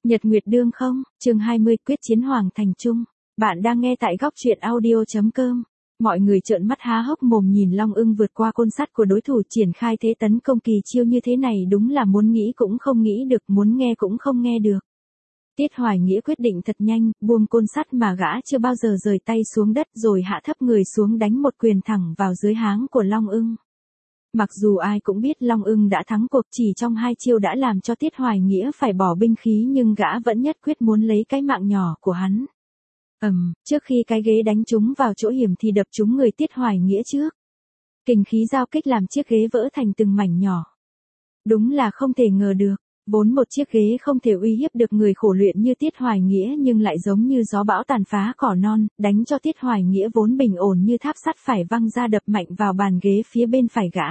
Nhật Nguyệt đương không, chương 20 quyết chiến Hoàng Thành Trung. Bạn đang nghe tại góc truyện audio.com. Mọi người trợn mắt há hốc mồm nhìn Long Ưng vượt qua côn sắt của đối thủ triển khai thế tấn công kỳ chiêu như thế này, đúng là muốn nghĩ cũng không nghĩ được, muốn nghe cũng không nghe được. Tiết Hoài Nghĩa quyết định thật nhanh, buông côn sắt mà gã chưa bao giờ rời tay xuống đất rồi hạ thấp người xuống đánh một quyền thẳng vào dưới háng của Long Ưng. Mặc dù ai cũng biết Long Ưng đã thắng cuộc, chỉ trong 2 chiêu đã làm cho Tiết Hoài Nghĩa phải bỏ binh khí, nhưng gã vẫn nhất quyết muốn lấy cái mạng nhỏ của hắn. Trước khi cái ghế đánh trúng vào chỗ hiểm thì đập trúng người Tiết Hoài Nghĩa trước. Kình khí giao kích làm chiếc ghế vỡ thành từng mảnh nhỏ. Đúng là không thể ngờ được, vốn một chiếc ghế không thể uy hiếp được người khổ luyện như Tiết Hoài Nghĩa, nhưng lại giống như gió bão tàn phá cỏ non, đánh cho Tiết Hoài Nghĩa vốn bình ổn như tháp sắt phải văng ra đập mạnh vào bàn ghế phía bên phải gã.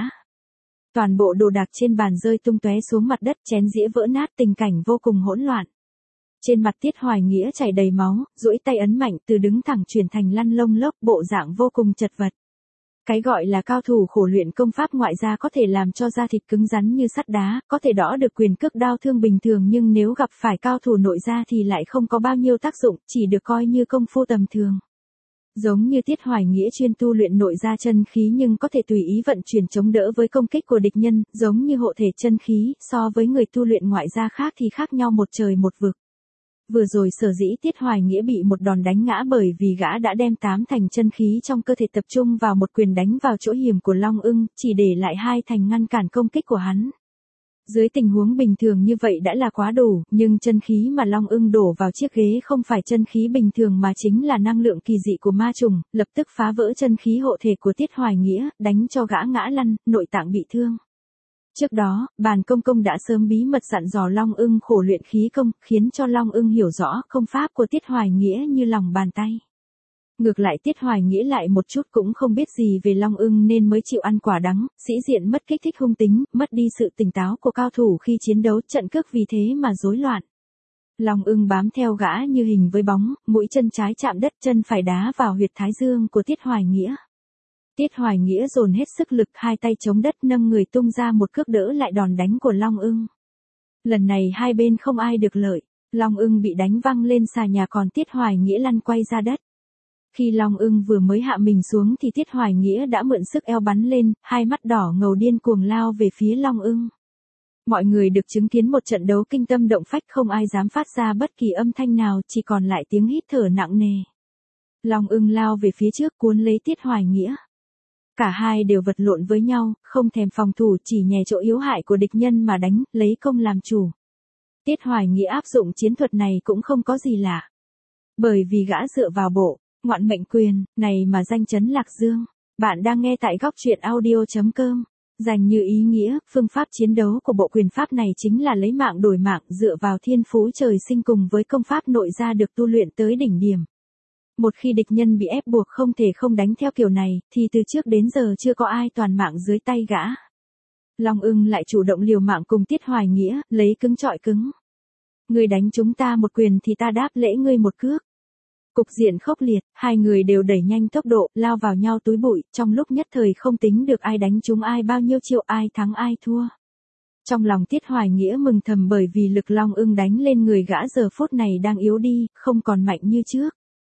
Toàn bộ đồ đạc trên bàn rơi tung tóe xuống mặt đất, chén dĩa vỡ nát, tình cảnh vô cùng hỗn loạn. Trên mặt Tiết Hoài Nghĩa chảy đầy máu, duỗi tay ấn mạnh, từ đứng thẳng chuyển thành lăn lông lốc, bộ dạng vô cùng chật vật. Cái gọi là cao thủ khổ luyện công pháp ngoại gia có thể làm cho da thịt cứng rắn như sắt đá, có thể đỡ được quyền cước đao thương bình thường, nhưng nếu gặp phải cao thủ nội gia thì lại không có bao nhiêu tác dụng, chỉ được coi như công phu tầm thường. Giống như Tiết Hoài Nghĩa chuyên tu luyện nội gia chân khí nhưng có thể tùy ý vận chuyển chống đỡ với công kích của địch nhân, giống như hộ thể chân khí, so với người tu luyện ngoại gia khác thì khác nhau một trời một vực. Vừa rồi sở dĩ Tiết Hoài Nghĩa bị một đòn đánh ngã bởi vì gã đã đem 8 thành chân khí trong cơ thể tập trung vào một quyền đánh vào chỗ hiểm của Long Ưng, chỉ để lại 2 thành ngăn cản công kích của hắn. Dưới tình huống bình thường như vậy đã là quá đủ, nhưng chân khí mà Long Ưng đổ vào chiếc ghế không phải chân khí bình thường mà chính là năng lượng kỳ dị của ma trùng, lập tức phá vỡ chân khí hộ thể của Tiết Hoài Nghĩa, đánh cho gã ngã lăn, nội tạng bị thương. Trước đó, Bàn Công Công đã sớm bí mật dặn dò Long Ưng khổ luyện khí công, khiến cho Long Ưng hiểu rõ công pháp của Tiết Hoài Nghĩa như lòng bàn tay. Ngược lại Tiết Hoài Nghĩa lại một chút cũng không biết gì về Long Ưng nên mới chịu ăn quả đắng, sĩ diện mất kích thích hung tính, mất đi sự tỉnh táo của cao thủ khi chiến đấu, trận cước vì thế mà rối loạn. Long Ưng bám theo gã như hình với bóng, mũi chân trái chạm đất, chân phải đá vào huyệt thái dương của Tiết Hoài Nghĩa. Tiết Hoài Nghĩa dồn hết sức lực, 2 tay chống đất nâng người tung ra một cước đỡ lại đòn đánh của Long Ưng. Lần này hai bên không ai được lợi, Long Ưng bị đánh văng lên xà nhà, còn Tiết Hoài Nghĩa lăn quay ra đất. Khi Long Ưng vừa mới hạ mình xuống thì Tiết Hoài Nghĩa đã mượn sức eo bắn lên, 2 mắt đỏ ngầu điên cuồng lao về phía Long Ưng. Mọi người được chứng kiến một trận đấu kinh tâm động phách, không ai dám phát ra bất kỳ âm thanh nào, chỉ còn lại tiếng hít thở nặng nề. Long Ưng lao về phía trước cuốn lấy Tiết Hoài Nghĩa. Cả hai đều vật lộn với nhau, không thèm phòng thủ, chỉ nhè chỗ yếu hại của địch nhân mà đánh, lấy công làm chủ. Tiết Hoài Nghĩa áp dụng chiến thuật này cũng không có gì lạ. Bởi vì gã dựa vào bộ Ngoạn Mệnh Quyền này mà danh chấn Lạc Dương. Bạn đang nghe tại góc truyện audio.com. Dành như ý nghĩa, phương pháp chiến đấu của bộ quyền pháp này chính là lấy mạng đổi mạng, dựa vào thiên phú trời sinh cùng với công pháp nội gia được tu luyện tới đỉnh điểm. Một khi địch nhân bị ép buộc không thể không đánh theo kiểu này, thì từ trước đến giờ chưa có ai toàn mạng dưới tay gã. Long Ưng lại chủ động liều mạng cùng Tiết Hoài Nghĩa, lấy cứng chọi cứng. Ngươi đánh chúng ta một quyền thì ta đáp lễ ngươi một cước. Cục diện khốc liệt, hai người đều đẩy nhanh tốc độ, lao vào nhau túi bụi, trong lúc nhất thời không tính được ai đánh trúng ai bao nhiêu chiêu, ai thắng ai thua. Trong lòng Tiết Hoài Nghĩa mừng thầm bởi vì lực Long Ưng đánh lên người gã giờ phút này đang yếu đi, không còn mạnh như trước.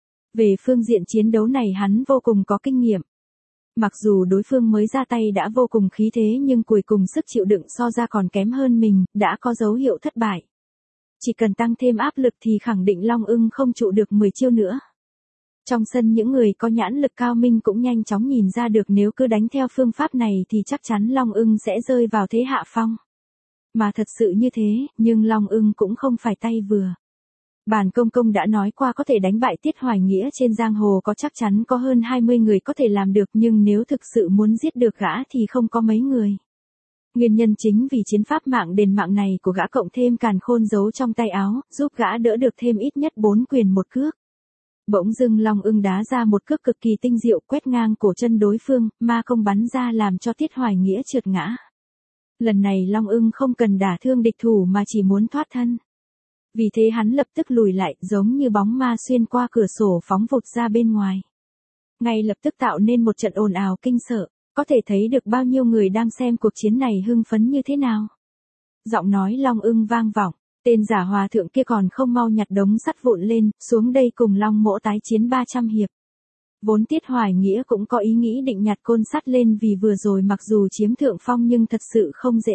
Về phương diện chiến đấu này hắn vô cùng có kinh nghiệm. Mặc dù đối phương mới ra tay đã vô cùng khí thế nhưng cuối cùng sức chịu đựng so ra còn kém hơn mình, đã có dấu hiệu thất bại. Chỉ cần tăng thêm áp lực thì khẳng định Long Ưng không trụ được 10 chiêu nữa. Trong sân những người có nhãn lực cao minh cũng nhanh chóng nhìn ra được nếu cứ đánh theo phương pháp này thì chắc chắn Long Ưng sẽ rơi vào thế hạ phong. Mà thật sự như thế, nhưng Long Ưng cũng không phải tay vừa. Bàn Công Công đã nói qua có thể đánh bại Tiết Hoài Nghĩa trên giang hồ có chắc chắn có hơn 20 người có thể làm được, nhưng nếu thực sự muốn giết được gã thì không có mấy người. Nguyên nhân chính vì chiến pháp mạng đền mạng này của gã cộng thêm càn khôn giấu trong tay áo, giúp gã đỡ được thêm ít nhất 4 quyền một cước. Bỗng dưng Long Ưng đá ra một cước cực kỳ tinh diệu, quét ngang cổ chân đối phương, ma công bắn ra làm cho Tiết Hoài Nghĩa trượt ngã. Lần này Long Ưng không cần đả thương địch thủ mà chỉ muốn thoát thân. Vì thế hắn lập tức lùi lại, giống như bóng ma xuyên qua cửa sổ phóng vụt ra bên ngoài. Ngay lập tức tạo nên một trận ồn ào kinh sợ, có thể thấy được bao nhiêu người đang xem cuộc chiến này hưng phấn như thế nào. Giọng nói Long Ưng vang vọng, Tên giả hòa thượng kia còn không mau nhặt đống sắt vụn lên, xuống đây cùng Long Mỗ tái chiến 300 hiệp. Vốn Tiết Hoài Nghĩa cũng có ý nghĩ định nhặt côn sắt lên vì vừa rồi mặc dù chiếm thượng phong nhưng thật sự không dễ.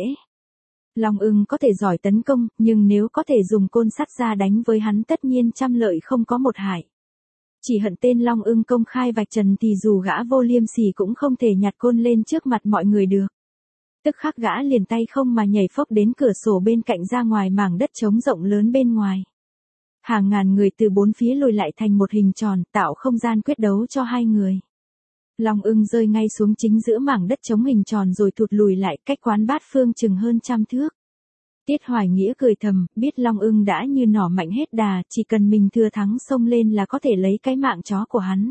Long Ưng có thể giỏi tấn công, nhưng nếu có thể dùng côn sắt ra đánh với hắn tất nhiên trăm lợi không có một hại. Chỉ hận tên Long Ưng công khai vạch trần thì dù gã vô liêm sỉ cũng không thể nhặt côn lên trước mặt mọi người được. Tức khắc gã liền tay không mà nhảy phốc đến cửa sổ bên cạnh ra ngoài mảng đất trống rộng lớn bên ngoài. Hàng ngàn người từ bốn phía lùi lại thành một hình tròn, tạo không gian quyết đấu cho hai người. Long Ưng rơi ngay xuống chính giữa mảng đất trống hình tròn rồi thụt lùi lại cách quán bát phương chừng hơn 100 thước. Tiết Hoài Nghĩa cười thầm, biết Long Ưng đã như nỏ mạnh hết đà, chỉ cần mình thừa thắng xông lên là có thể lấy cái mạng chó của hắn.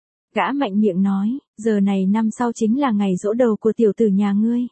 Gã mạnh miệng nói, giờ này năm sau chính là ngày giỗ đầu của tiểu tử nhà ngươi.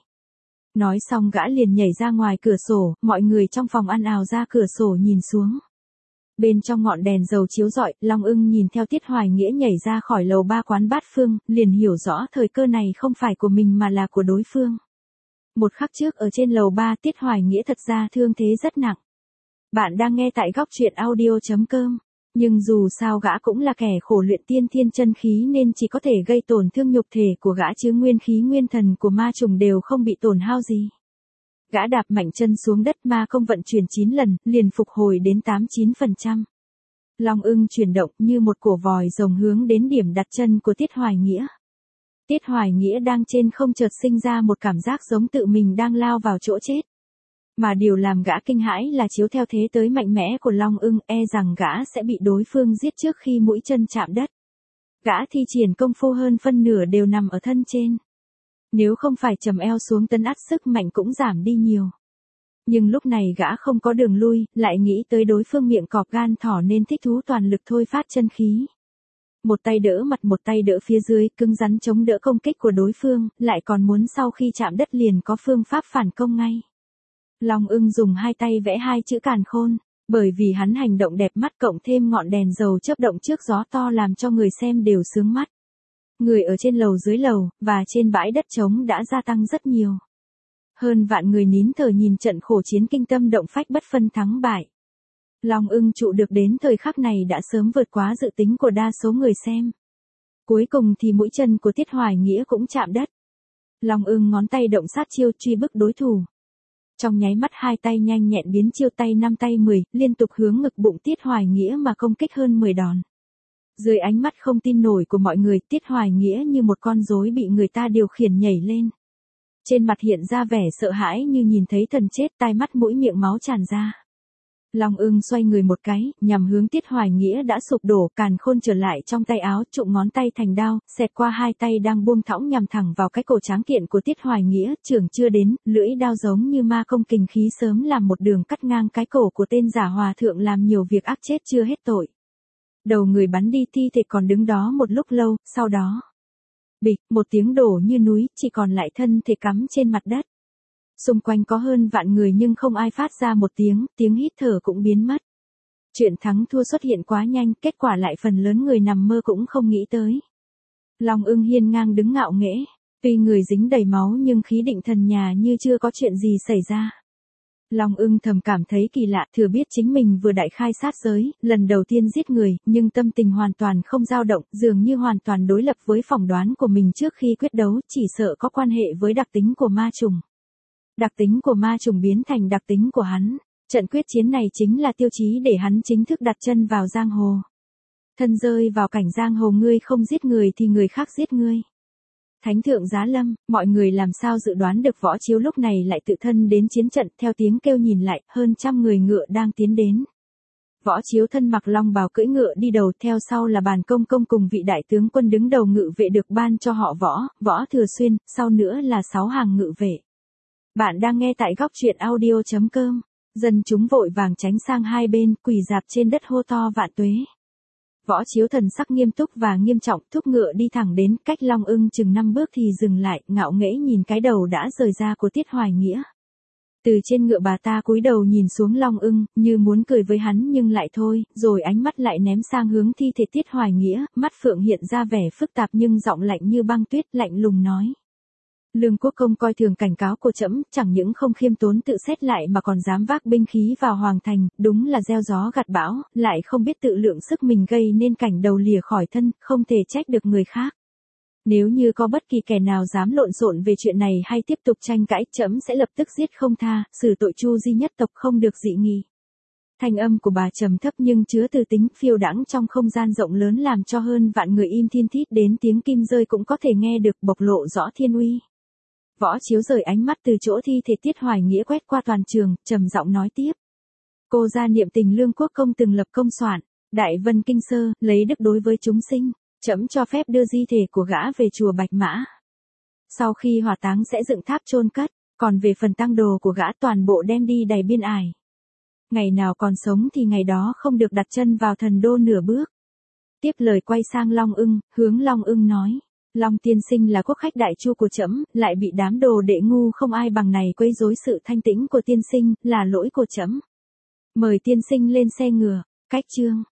Nói xong gã liền nhảy ra ngoài cửa sổ, mọi người trong phòng ăn ào ra cửa sổ nhìn xuống. Bên trong ngọn đèn dầu chiếu rọi, Long Ưng nhìn theo Tiết Hoài Nghĩa nhảy ra khỏi lầu 3 quán bát phương, liền hiểu rõ thời cơ này không phải của mình mà là của đối phương. Một khắc trước ở trên lầu 3 Tiết Hoài Nghĩa thật ra thương thế rất nặng. Bạn đang nghe tại góc truyện audio.com. Nhưng dù sao gã cũng là kẻ khổ luyện tiên thiên chân khí nên chỉ có thể gây tổn thương nhục thể của gã chứ nguyên khí nguyên thần của ma trùng đều không bị tổn hao gì. Gã đạp mạnh chân xuống đất ma công vận chuyển 9 lần, liền phục hồi đến 89%. Long Ưng chuyển động như một cổ vòi rồng hướng đến điểm đặt chân của Tiết Hoài Nghĩa. Tiết Hoài Nghĩa đang trên không chợt sinh ra một cảm giác giống tự mình đang lao vào chỗ chết. Mà điều làm gã kinh hãi là chiếu theo thế tới mạnh mẽ của Long Ưng rằng gã sẽ bị đối phương giết trước khi mũi chân chạm đất. Gã thi triển công phu hơn phân nửa đều nằm ở thân trên. Nếu không phải trầm eo xuống tấn át sức mạnh cũng giảm đi nhiều. Nhưng lúc này gã không có đường lui, lại nghĩ tới đối phương miệng cọp gan thỏ nên thích thú toàn lực thôi phát chân khí. Một tay đỡ mặt một tay đỡ phía dưới, cứng rắn chống đỡ công kích của đối phương, lại còn muốn sau khi chạm đất liền có phương pháp phản công ngay. Long Ưng dùng hai tay vẽ hai chữ càn khôn, bởi vì hắn hành động đẹp mắt cộng thêm ngọn đèn dầu chớp động trước gió to làm cho người xem đều sướng mắt. Người ở trên lầu dưới lầu, và trên bãi đất trống đã gia tăng rất nhiều. Hơn vạn người nín thở nhìn trận khổ chiến kinh tâm động phách bất phân thắng bại. Long Ưng trụ được đến thời khắc này đã sớm vượt quá dự tính của đa số người xem. Cuối cùng thì mũi chân của Tiết Hoài Nghĩa cũng chạm đất. Long Ưng ngón tay động sát chiêu truy bức đối thủ. Trong nháy mắt hai tay nhanh nhẹn biến chiêu tay 5 tay 10, liên tục hướng ngực bụng Tiết Hoài Nghĩa mà công kích hơn 10 đòn. Dưới ánh mắt không tin nổi của mọi người, Tiết Hoài Nghĩa như một con rối bị người ta điều khiển nhảy lên. Trên mặt hiện ra vẻ sợ hãi như nhìn thấy thần chết, tai mắt mũi miệng máu tràn ra. Long Ưng xoay người một cái, nhằm hướng Tiết Hoài Nghĩa đã sụp đổ, càn khôn trở lại trong tay áo, trụng ngón tay thành đao, xẹt qua hai tay đang buông thõng nhằm thẳng vào cái cổ tráng kiện của Tiết Hoài Nghĩa, trưởng chưa đến, lưỡi đao giống như ma công kình khí sớm làm một đường cắt ngang cái cổ của tên giả hòa thượng làm nhiều việc ác chết chưa hết tội. Đầu người bắn đi, thi thể còn đứng đó một lúc lâu, sau đó bịch, một tiếng đổ như núi, chỉ còn lại thân thể cắm trên mặt đất. Xung quanh có hơn vạn người nhưng không ai phát ra một tiếng hít thở cũng biến mất. Chuyện thắng thua xuất hiện quá nhanh, kết quả lại phần lớn người nằm mơ cũng không nghĩ tới. Long Ưng hiên ngang đứng ngạo nghễ, tuy người dính đầy máu nhưng khí định thần nhàn như chưa có chuyện gì xảy ra. Long Ưng thầm cảm thấy kỳ lạ, thừa biết chính mình vừa đại khai sát giới, lần đầu tiên giết người, nhưng tâm tình hoàn toàn không dao động, dường như hoàn toàn đối lập với phỏng đoán của mình trước khi quyết đấu, chỉ sợ có quan hệ với đặc tính của ma trùng. Đặc tính của ma trùng biến thành đặc tính của hắn. Trận quyết chiến này chính là tiêu chí để hắn chính thức đặt chân vào giang hồ. Thân rơi vào cảnh giang hồ, ngươi không giết người thì người khác giết ngươi. Thánh thượng giá lâm, mọi người làm sao dự đoán được Võ Chiếu lúc này lại tự thân đến chiến trận, theo tiếng kêu nhìn lại, hơn 100 người ngựa đang tiến đến. Võ Chiếu thân mặc long bào cưỡi ngựa đi đầu, theo sau là Bàn Công Công cùng vị đại tướng quân đứng đầu ngự vệ được ban cho họ Võ Thừa Xuyên, sau nữa là 6 hàng ngự vệ. Bạn đang nghe tại góc truyện audio.com. Dân chúng vội vàng tránh sang hai bên, quỳ rạp trên đất hô to vạn tuế. Võ Chiếu thần sắc nghiêm túc và nghiêm trọng, thúc ngựa đi thẳng đến, cách Long Ưng chừng 5 bước thì dừng lại, ngạo nghễ nhìn cái đầu đã rời ra của Tiết Hoài Nghĩa. Từ trên ngựa bà ta cúi đầu nhìn xuống Long Ưng, như muốn cười với hắn nhưng lại thôi, rồi ánh mắt lại ném sang hướng thi thể Tiết Hoài Nghĩa, mắt phượng hiện ra vẻ phức tạp nhưng giọng lạnh như băng tuyết, lạnh lùng nói. Lương Quốc Công coi thường cảnh cáo của trẫm, chẳng những không khiêm tốn tự xét lại mà còn dám vác binh khí vào hoàng thành, đúng là gieo gió gặt bão, lại không biết tự lượng sức mình gây nên cảnh đầu lìa khỏi thân, không thể trách được người khác. Nếu như có bất kỳ kẻ nào dám lộn xộn về chuyện này hay tiếp tục tranh cãi, trẫm sẽ lập tức giết không tha, xử tội Chu Di nhất tộc không được dị nghị. Thanh âm của bà trầm thấp nhưng chứa từ tính phiêu đãng trong không gian rộng lớn làm cho hơn vạn người im thiên thít, đến tiếng kim rơi cũng có thể nghe được, bộc lộ rõ thiên uy. Võ Chiếu rời ánh mắt từ chỗ thi thể Tiết Hoài Nghĩa quét qua toàn trường, trầm giọng nói tiếp. Cô gia niệm tình Lương Quốc Công từng lập công soạn, Đại Vân Kinh Sơ, lấy đức đối với chúng sinh, trẫm cho phép đưa di thể của gã về chùa Bạch Mã. Sau khi hỏa táng sẽ dựng tháp chôn cất, còn về phần tang đồ của gã toàn bộ đem đi đầy biên ải. Ngày nào còn sống thì ngày đó không được đặt chân vào thần đô nửa bước. Tiếp lời quay sang Long Ưng, hướng Long Ưng nói. Long tiên sinh là quốc khách đại chu của trẫm, lại bị đám đồ đệ ngu không ai bằng này quấy rối sự thanh tĩnh của tiên sinh, là lỗi của trẫm. Mời tiên sinh lên xe ngựa, cách chương.